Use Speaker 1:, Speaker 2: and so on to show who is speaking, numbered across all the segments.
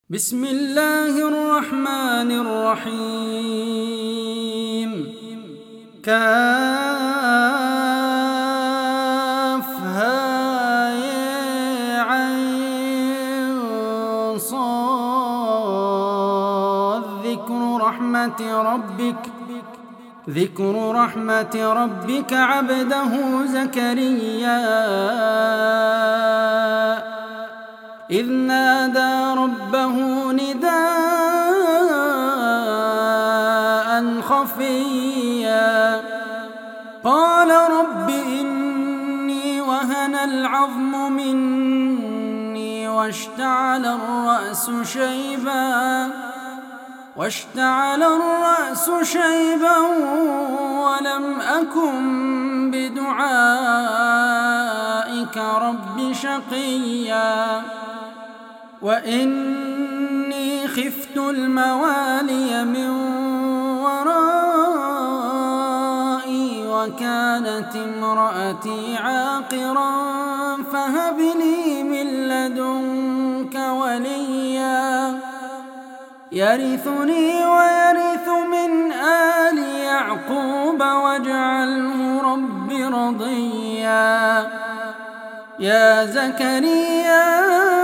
Speaker 1: بسم الله الرحمن الرحيم كافها يا عين صاد ذكر رحمة ربك عبده زكريا إذ نادى ربه نداء خفيا قال رب إني وهن العظم مني واشتعل الرأس شيبا ولم أكن بدعائك رب شقيا وإني خفت الموالي من ورائي وكانت امرأتي عاقرا فهب لي من لدنك وليا يرثني ويرث من آل يعقوب واجعله رب رضيا يا زكريا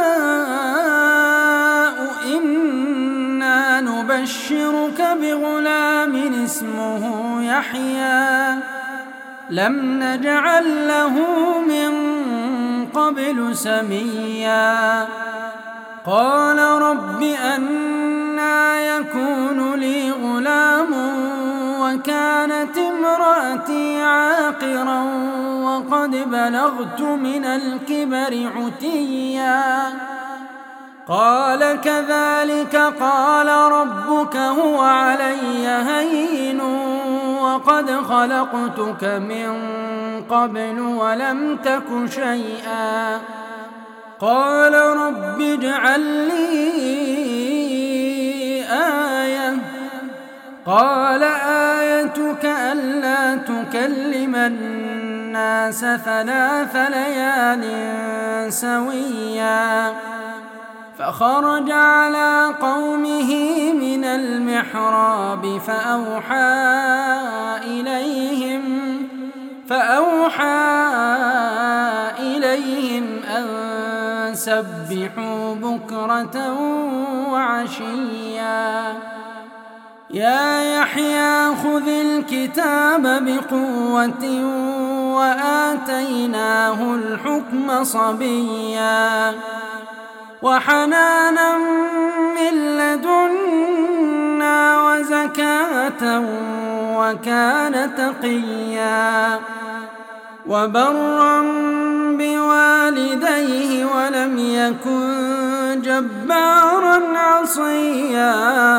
Speaker 1: إنا نبشرك بغلام اسمه يحيى لم نجعل له من قبل سميا قال رب أنى يكون لي غلام وكانت امرأتي عاقرا وقد بلغت من الكبر عتيا قال كذلك قال ربك هو علي هين وقد خلقتك من قبل ولم تك شيئا قال رب اجعل لي آية قال آيتك ألا تكلم الناس 3 ليال سويا فخرج على قومه من المحراب فأوحى إليهم أن سبحوا بكرة وعشيا يا يحيى خذ الكتاب بقوة وآتيناه الحكم صبيا وحنانا من لدنا وزكاة وكان تقيا وبرا بوالديه ولم يكن جبارا عصيا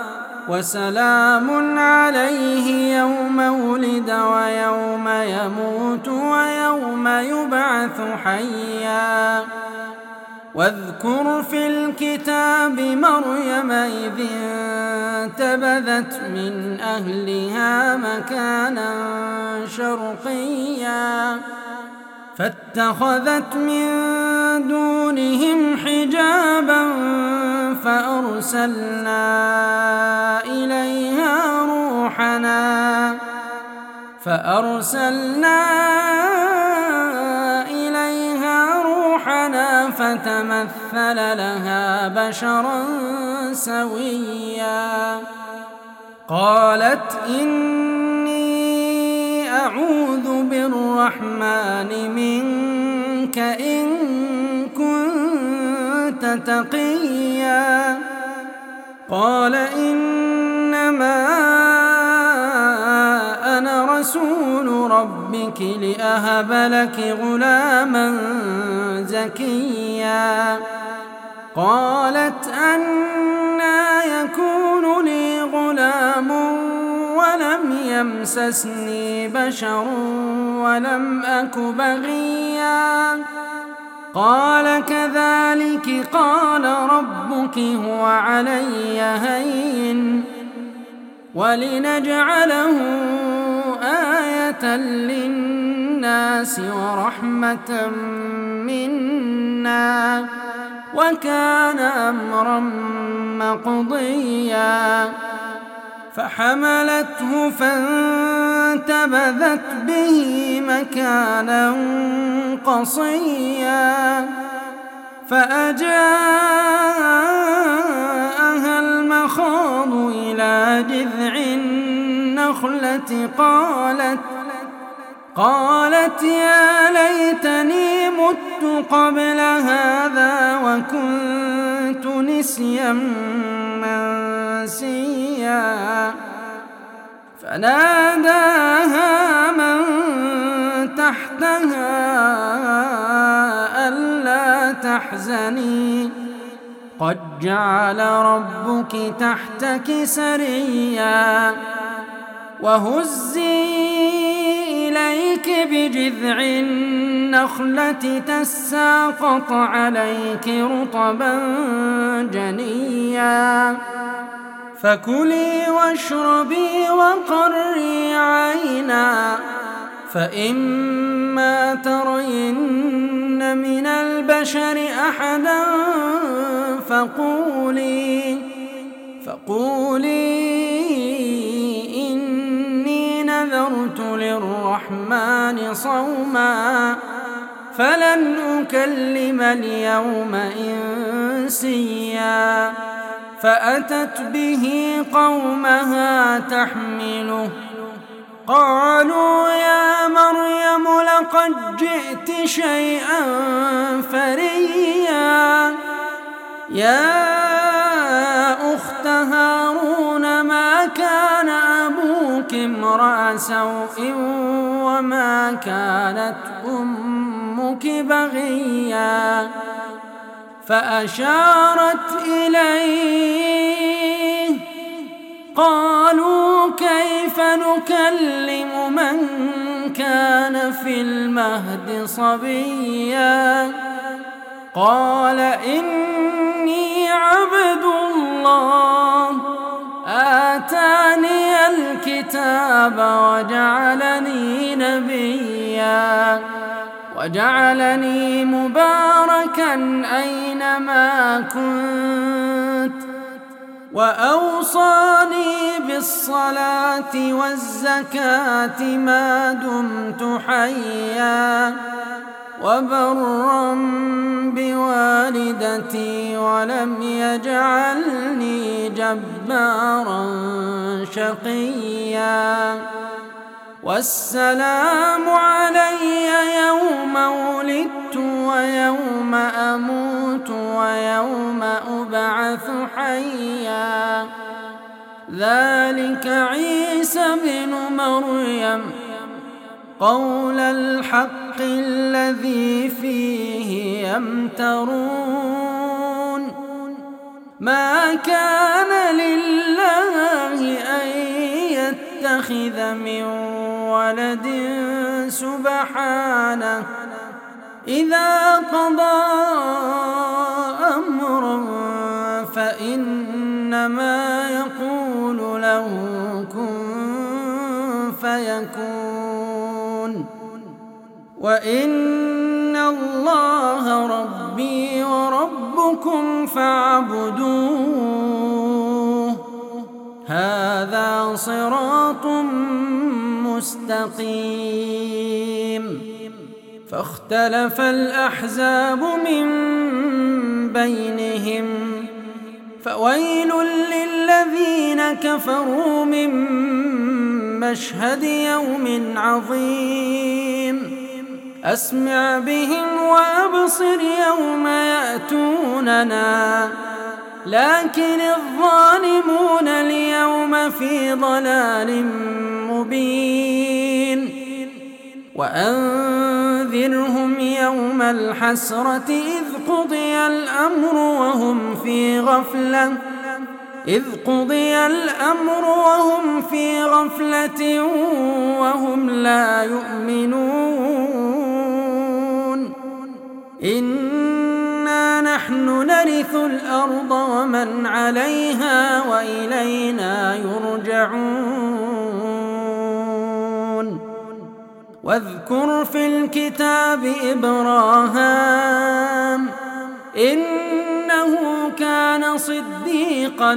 Speaker 1: وسلام عليه يوم ولد ويوم يموت ويوم يبعث حيا واذكر في الكتاب مريم إذ انتبذت من أهلها مكانا شرقيا فاتخذت من دونهم حجابا فأرسلنا إليها روحنا فتمثل لها بشرا سويا قالت إني أعوذ بالرحمن منك إن كنت تقيا قال إنما أنا رسول ربك لأهب لك غلاما زكيا قالت أنى يكون لي غلام ولم يمسسني بشر ولم أك بغيا قال كذلك قال ربك هو علي هين ولنجعله آية للناس ورحمة منا وكان أمرا مقضيا فحملته فانتبذت به مكانا قصيا فأجاءها المخاض إلى جذع النخلة قالت يا ليتني مت قبل هذا وكنت نسيا منسيا فناداها من تحتها ألا تحزني قد جعل ربك تحتك سريا وهزي إليك بجذع النخلة تساقط عليك رطبا جنيا فكلي واشربي وقري عينا فإما ترين من البشر أحدا فقولي إني نذرت للرحمن صوما فلن أكلم اليوم إنسيا فأتت به قومها تحمله قالوا يا مريم لقد جئت شيئا فريا يا أخت هارون ما كان أبوك امرأ سوء وما كانت أمك بغيا فأشارت إليه قالوا كيف نكلم من كان في المهد صبيا قال إني عبد الله آتاني الكتاب وجعلني نبيا وجعلني مباركا أينما كنت وأوصاني بالصلاة والزكاة ما دمت حيا وبرا بوالدتي ولم يجعلني جبارا شقيا والسلام علي يوم ولدت ويوم أموت ويوم أبعث حيا ذلك عيسى بن مريم قول الحق الذي فيه يمترون ما كان لله أن يتخذ من ولد سبحانه إذا قضى أمرا فإنما يقول له كن فيكون وإن الله ربي وربكم فاعبدوه هذا صراط مستقيم فاختلف الأحزاب من بينهم فويل للذين كفروا من مشهد يوم عظيم أسمع بهم وأبصر يوم يأتوننا لكن الظالمون اليوم في ضلال مبين وأنذرهم يوم الحسرة إذ قضي الأمر وهم في غفلة وهم لا يؤمنون إنا نحن نرث الأرض ومن عليها وإلينا يرجعون واذكر في الكتاب إبراهام إنه كان صديقا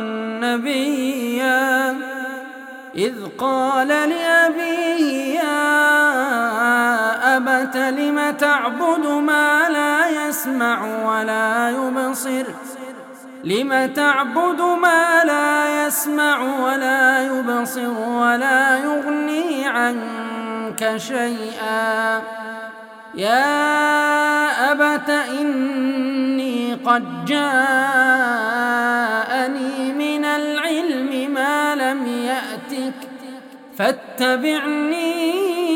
Speaker 1: نبيا إذ قال لأبيه يا أبت لم تعبد ما لا يسمع ولا يبصر ولا يغني عنك شيئا يا أبت إني قد جاءني من العلم ما لم يأتك فاتبعني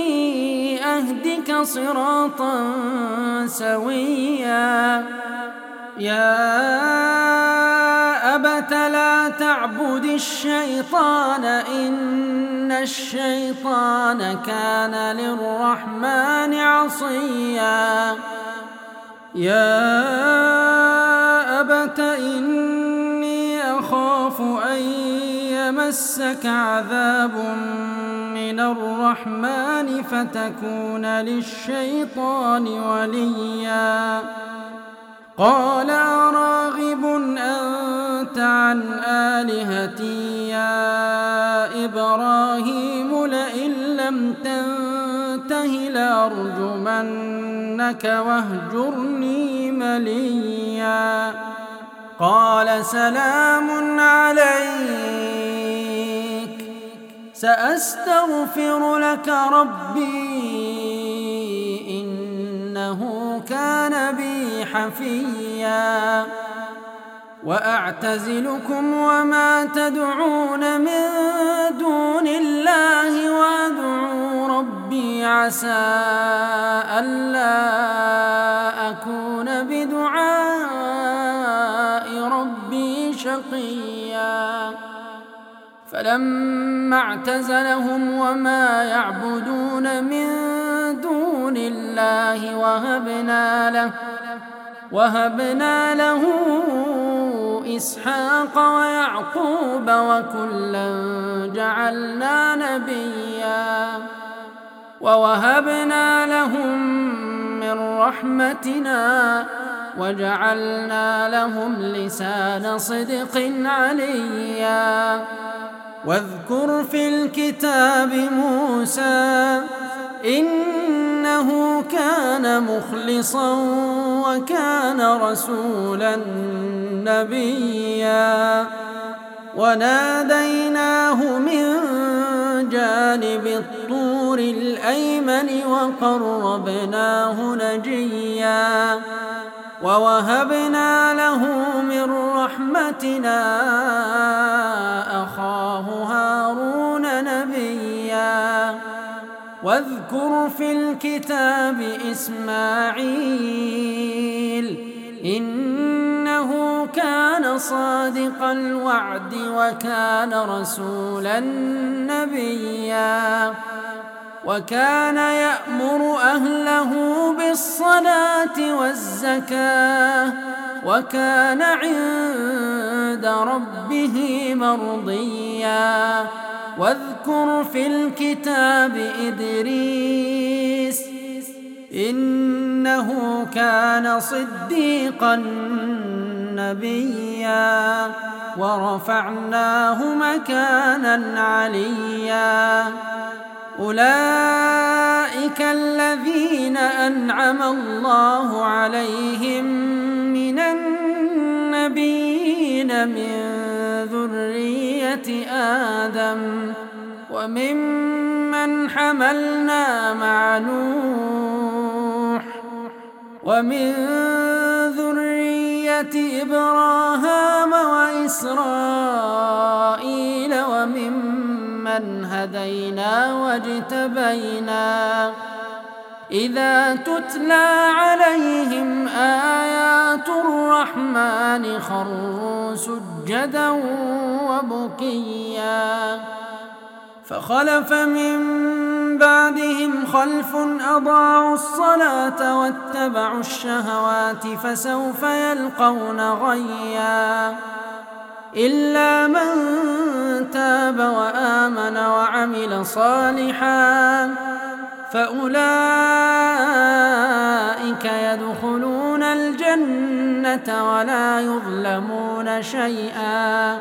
Speaker 1: أهدك صراطا سويا يا أبت لا تعبد الشيطان إن الشيطان كان للرحمن عصيا يا أبت إني أخاف أن يمسك عذاب من الرحمن فتكون للشيطان وليا قال أراغب أنت عن آلهتي يا إبراهيم لئن لم تنته لأرجمنك واهجرني مليا قال سلام عليك سأستغفر لك ربي إنه كان بي حفيا وأعتزلكم وما تدعون من دون الله وأدعو ربي عسى ألا أكون بدعاء ربي شقيا فلما اعتزلهم وما يعبدون من دون الله وهبنا له إسحاق ويعقوب وكلا جعلنا نبيا ووهبنا لهم من رحمتنا وجعلنا لهم لسان صدق عليا واذكر في الكتاب موسى إنه كان مخلصا وكان رسولا نبيا وناديناه من جانب الطور الأيمن وقربناه نجيا ووهبنا له من رحمتنا أخاه هارون نبيا واذكر في الكتاب إسماعيل إنه كان صادق الوعد وكان رسولا نبيا وكان يأمر أهله بالصلاة والزكاة وكان عند ربه مرضيا واذكر في الكتاب إدريس إنه كان صديقا نبيا ورفعناه مكانا عليا أولئك الذين أنعم الله عليهم من النبيين من ذرية آدم وممن حملنا مع نوح ومن ذرية إبراهام وإسرائيل وممن هدينا واجتبينا إذا تتلى عليهم آيات الرحمن خروا سجدا وبكيا فخلف من بعدهم خلف أضاعوا الصلاة واتبعوا الشهوات فسوف يلقون غيا إلا من تاب وآمن وعمل صالحا فأولئك يدخلون الجنة الجنة ولا يظلمون شيئا.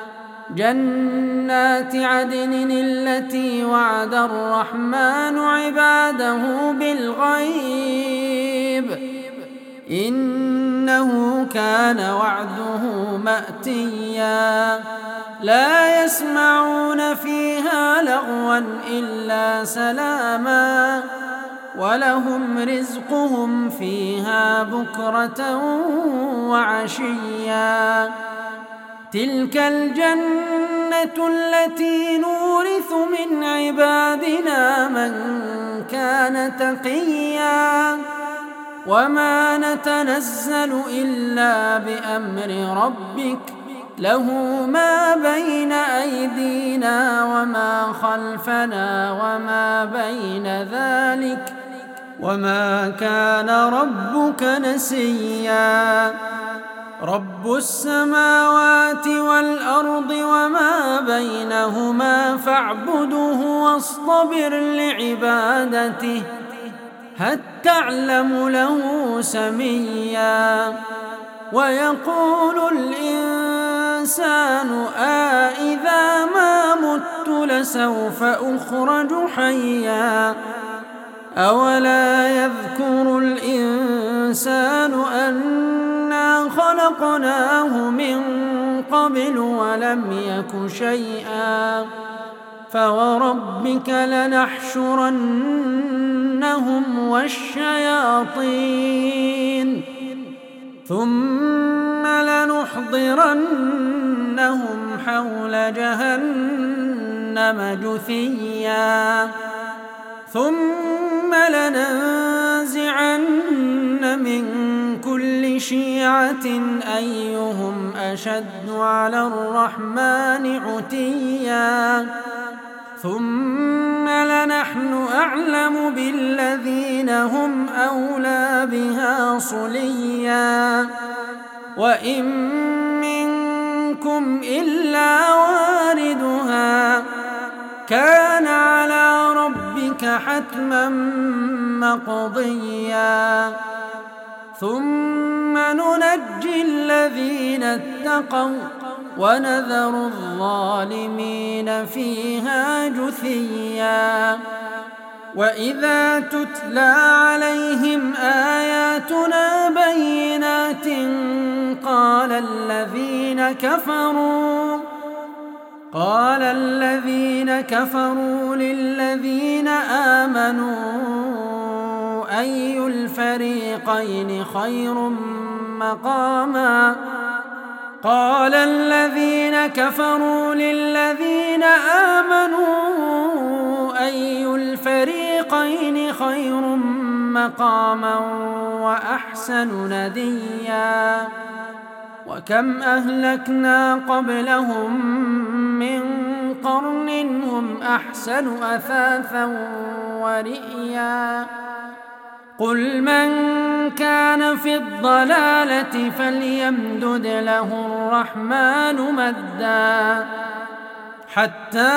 Speaker 1: جنات عدن التي وعد الرحمن عباده بالغيب إنه كان وعده مأتيا. لا يسمعون فيها لغوا إلا سلاما ولهم رزقهم فيها بكرة وعشيا. تلك الجنة التي نورث من عبادنا من كان تقيا. وما نتنزل إلا بأمر ربك له ما بين أيدينا وما خلفنا وما بين ذلك وما كان ربك نسيا. رب السماوات والأرض وما بينهما فاعبده واصطبر لعبادته هل تعلم له سميا. ويقول الإنسان أإذا ما مت لسوف أخرج حيا. أولا يذكر الإنسان أنا خلقناه من قبل ولم يك شيئا. فوربك لنحشرنهم والشياطين ثم لنحضرنهم حول جهنم جثيا. ثم لننزعن من كل شيعة أيهم أشد على الرحمن عتيا. ثم لنحن أعلم بالذين هم أولى بها صليا. وإن منكم إلا واردها كان على ربك حتما مقضيا. ثم ننجي الذين اتقوا ونذر الظالمين فيها جثيا. وإذا تتلى عليهم آياتنا بينات قال الذين كفروا للذين آمنوا أي الفريقين خير مقاما. قال الذين كفروا للذين آمنوا أي الفريقين خير مقاما وأحسن نديا. وكم أهلكنا قبلهم من قرن هم أحسن أثاثا ورئيا. قل من كان في الضلالة فليمدد له الرحمن مدا حتى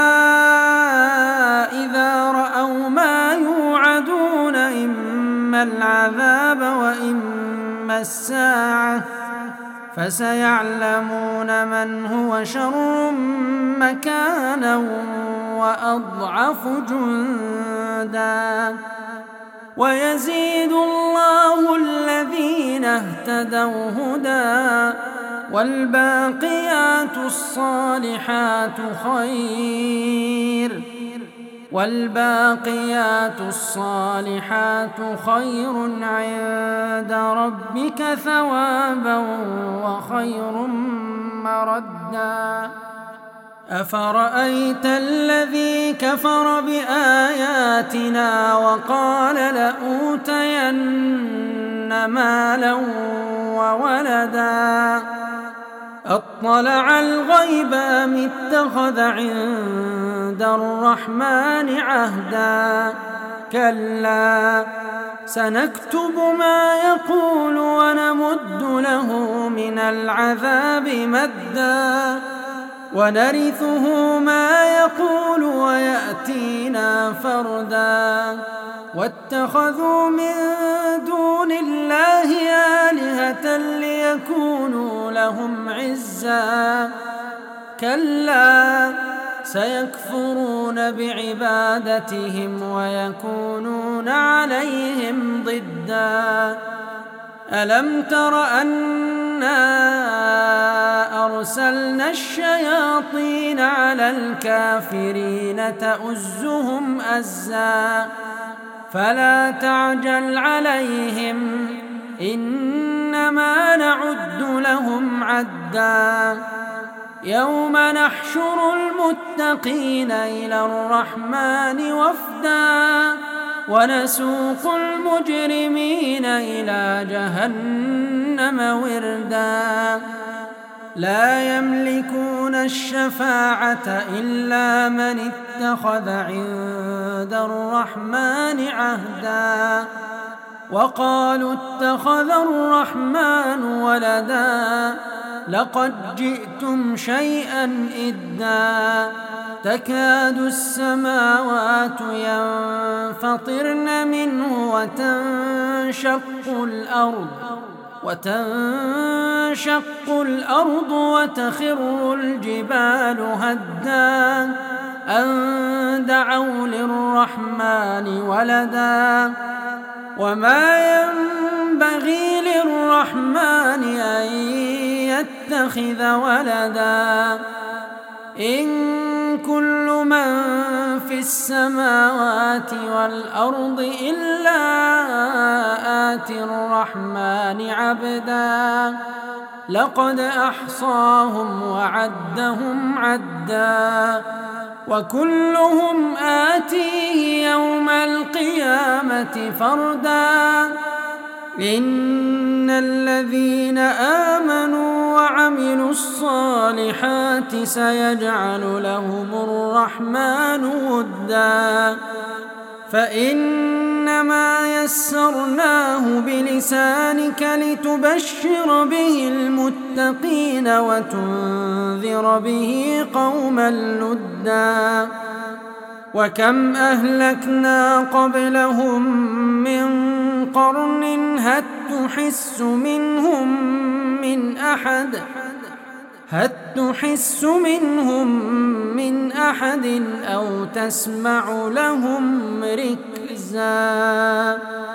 Speaker 1: إذا رأوا ما يوعدون إما العذاب وإما الساعة فسيعلمون من هو شر مكانا وأضعف جندا. ويزيد الله الذين اهتدوا هدى والباقيات الصالحات خير عند ربك ثوابا وخير مردا. أفرأيت الذي كفر بآياتنا وقال لأوتين مالا وولدا أطلع الغيب أم اتخذ عند الرحمن عهدا. كلا سنكتب ما يقول ونمد له من العذاب مدا ونرثه ما يقول ويأتينا فردا. واتخذوا من دون الله آلهة ليكونوا لهم عزا كلا سيكفرون بعبادتهم ويكونون عليهم ضدا ألم تر أنا أرسلنا الشياطين على الكافرين تؤزهم أزا فلا تعجل عليهم إنما نعد لهم عدا يوم نحشر المتقين إلى الرحمن وفدا ونسوق المجرمين إلى جهنم وردا لا يملكون الشفاعة إلا من اتخذ عند الرحمن عهدا وقالوا اتخذ الرحمن ولدا لقد جئتم شيئا إدا تكاد السماوات ينفطرن منه وتنشق الأرض وتخر الجبال هدا أن دعوا للرحمن ولدا وما ينبغي للرحمن أن يتخذ ولدا إن كل من في السماوات والأرض إلا آتي الرحمن عبدا لقد أحصاهم وعدهم عدا وكلهم آتيه يوم القيامة فردا إن الذين آمنوا وعملوا الصالحات سيجعل لهم الرحمن ودا فإنما يسرناه بلسانك لتبشر به المتقين وتنذر به قوما لدا وكم أهلكنا قبلهم من قرن هل تحس منهم من أحد أو تسمع لهم ركزا